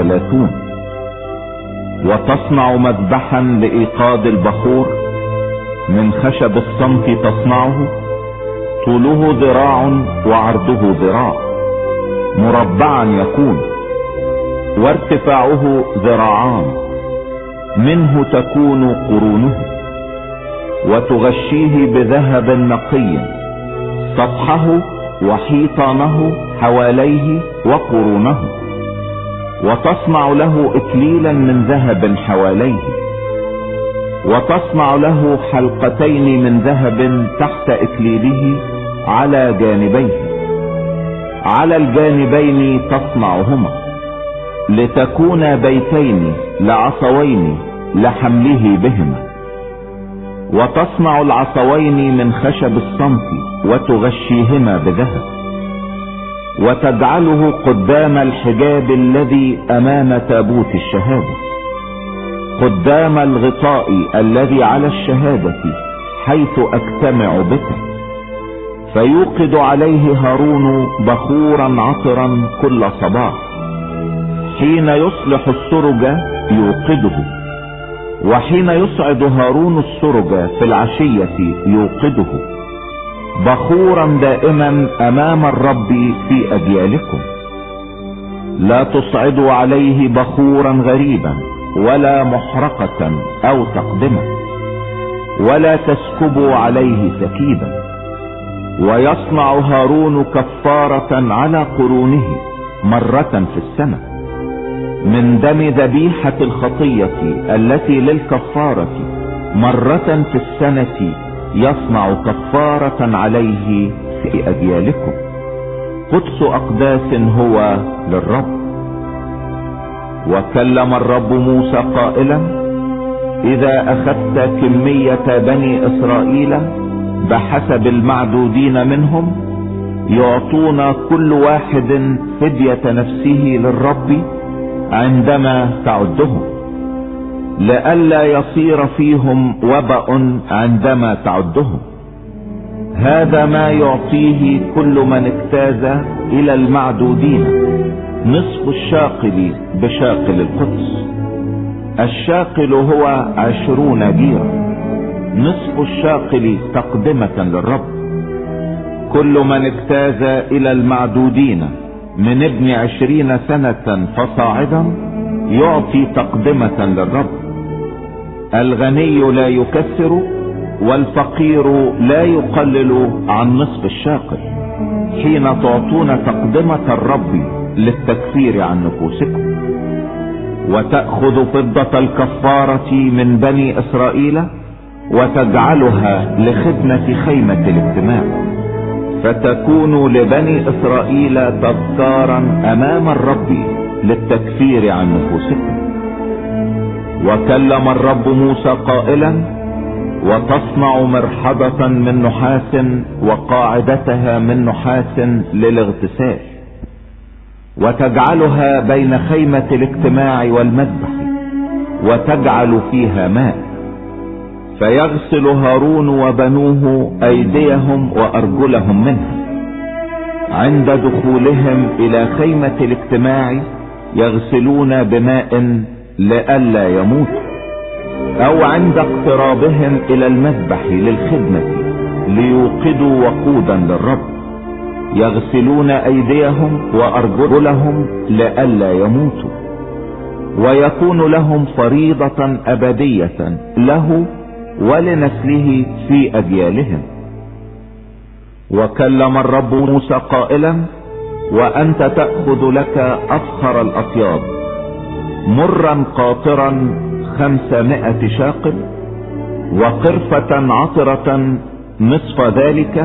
30. وتصنع مذبحا لإيقاد البخور من خشب الصمت تصنعه، طوله ذراع وعرضه ذراع، مربعا يكون، وارتفاعه ذراعان، منه تكون قرونه. وتغشيه بذهب نقي، سطحه وحيطانه حواليه وقرونه. وتصنع له اكليلا من ذهب حواليه، وتصنع له حلقتين من ذهب تحت اكليله على جانبيه، على الجانبين تصنعهما، لتكون بيتين لعصوين لحمله بهما. وتصنع العصوين من خشب الصمت وتغشيهما بذهب، وتجعله قدام الحجاب الذي امام تابوت الشهادة، قدام الغطاء الذي على الشهادة حيث اجتمع بك. فيوقد عليه هارون بخورا عطرا كل صباح، حين يصلح السرج يوقده، وحين يصعد هارون السرج في العشية يوقده، بخورا دائما امام الرب في اجيالكم. لا تصعدوا عليه بخورا غريبا ولا محرقة او تقدمة، ولا تسكبوا عليه سكيبا. ويصنع هارون كفارة على قرونه مرة في السنة، من دم ذبيحة الخطية التي للكفارة مرة في السنة، يصنع كفارة عليه في اجيالكم. قدس اقداس هو للرب. وكلم الرب موسى قائلا: اذا اخذت كمية بني اسرائيل بحسب المعدودين منهم، يعطون كل واحد فدية نفسه للرب عندما تعدهم، لئلا يصير فيهم وباء عندما تعدهم. هذا ما يعطيه كل من اجتاز الى المعدودين، نصف الشاقل بشاقل القدس. الشاقل هو 20 جيرا، نصف الشاقل تقدمة للرب. كل من اجتاز الى المعدودين من ابن 20 سنة فصاعدا يعطي تقدمة للرب. الغني لا يكسر، والفقير لا يقلل عن نصف الشاقل، حين تعطون تقدمة الرب للتكفير عن نفوسكم. وتأخذ فضة الكفارة من بني اسرائيل وتجعلها لخدمة خيمة الاجتماع، فتكون لبني اسرائيل تذكارا امام الرب للتكفير عن نفوسكم. وكلم الرب موسى قائلا: وتصنع مرحضة من نحاس وقاعدتها من نحاس للاغتسال، وتجعلها بين خيمة الاجتماع والمذبح، وتجعل فيها ماء. فيغسل هارون وبنوه ايديهم وارجلهم منها عند دخولهم الى خيمة الاجتماع، يغسلون بماء لئلا يموتوا، او عند اقترابهم الى المذبح للخدمة ليوقدوا وقودا للرب، يغسلون ايديهم وارجلهم لئلا يموتوا، ويكون لهم فريضة ابدية له ولنسله في اجيالهم. وكلم الرب موسى قائلا: وانت تأخذ لك افخر الاطياب، مرا قاطرا 500 شاقل، وقرفة عطرة نصف ذلك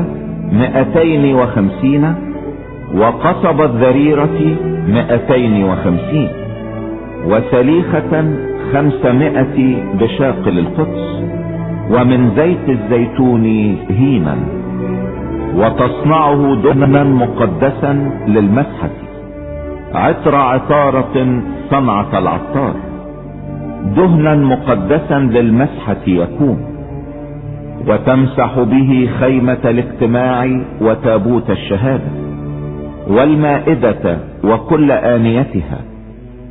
250، وقصب الذريرة 250، وسليخة 500 بشاقل القدس، ومن زيت الزيتون هيما. وتصنعه دهنا مقدسا للمسحة، عطر عطارة صنعة العطار، دهنا مقدسا للمسحة يكون. وتمسح به خيمة الاجتماع وتابوت الشهادة والمائدة وكل آنيتها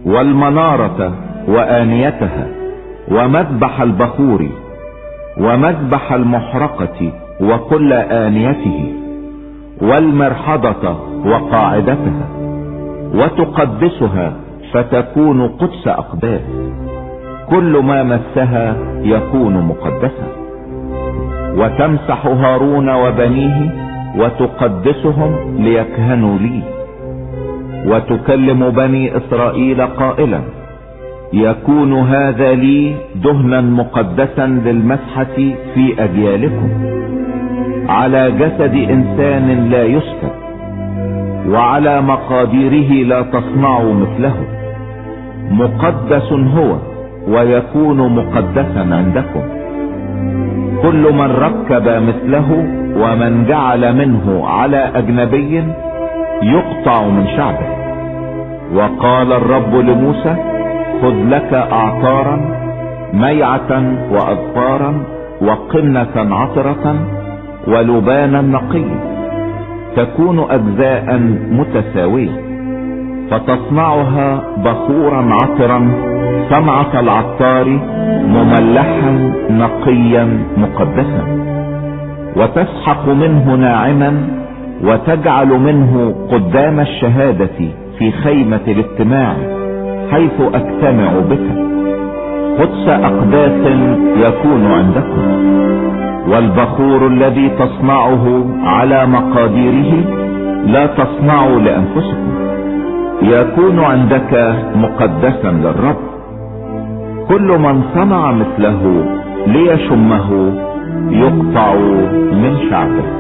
والمنارة وآنيتها ومذبح البخور ومذبح المحرقة وكل آنيته والمرحضة وقاعدتها، وتقدسها فتكون قدس أقداس. كل ما مسها يكون مقدسا. وتمسح هارون وبنيه وتقدسهم ليكهنوا لي. وتكلم بني إسرائيل قائلا: يكون هذا لي دهنا مقدسا للمسحة في أجيالكم، على جسد إنسان لا يسكب، وعلى مقاديره لا تصنعوا مثله. مقدس هو ويكون مقدسا عندكم. كل من ركب مثله ومن جعل منه على أجنبي يقطع من شعبه. وقال الرب لموسى: خذ لك أعطارا ميعة وأظفارا وقنة عطرة ولبانا نقيا، تكون أجزاء متساوية، فتصنعها بخورا عطرا صنعة العطار مملحا نقيا مقدسا. وتسحق منه ناعما وتجعل منه قدام الشهادة في خيمة الاجتماع حيث اجتمع بك. قدس أقداس يكون عندكم. والبخور الذي تصنعه على مقاديره لا تصنعوا لأنفسكم، يكون عندك مقدسا للرب. كل من صنع مثله ليشمه يقطع من شعبه.